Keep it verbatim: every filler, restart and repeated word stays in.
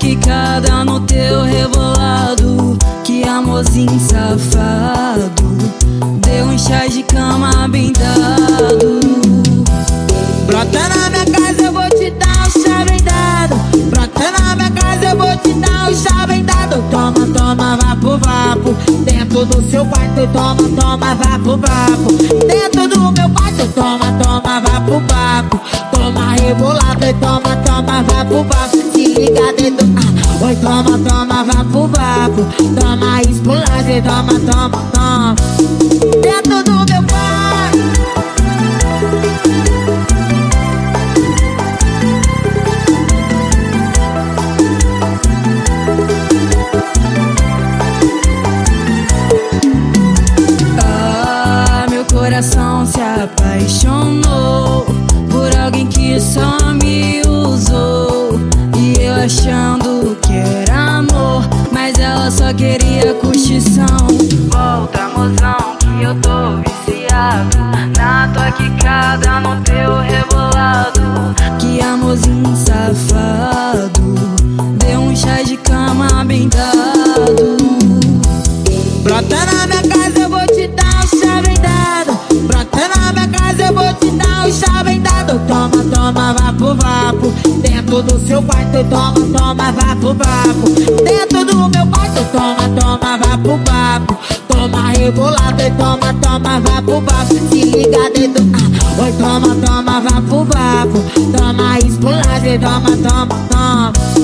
quicada no teu rebolado. Que amorzinho safado, deu um chá de cama bem dado. Brota na minha casa, eu vou te dar um chá bem dado. Brota na minha casa, eu vou te dar um chá bem dado. Toma, toma, vapo, vapo. Dentro do seu quarto, toma, toma, vapo, vapo. Dentro do meu quarto, toma, toma, vapo, vapo. Toma rebolado e toma, toma, vapo, vapo. Se liga dentro, ah, oi, toma, toma, vapo, vapo. Toma espulagem, toma, toma, toma. Dentro do meu quarto. Coração se apaixonou por alguém que só me usou. E eu achando que era amor, mas ela só queria curtição. Volta, mozão, que eu tô viciado na tua quicada, no teu rebolado. Que amorzinho safado, deu um chá de cama bem dado. Brota na minha casa, eu vou te dar um chá bem dado. Brota na minha casa, eu vou te dar um chá bem dado. Toma, toma, vapo, vapo. Dentro do seu quarto, toma, toma, vapo, vapo. Dentro do meu quarto, toma, toma, vapo, vapo. Toma rebolado e toma, toma, vapo, vapo. Se liga dentro, ah, oi, toma, toma, vapo, vapo. Toma espulagem, toma, toma, toma.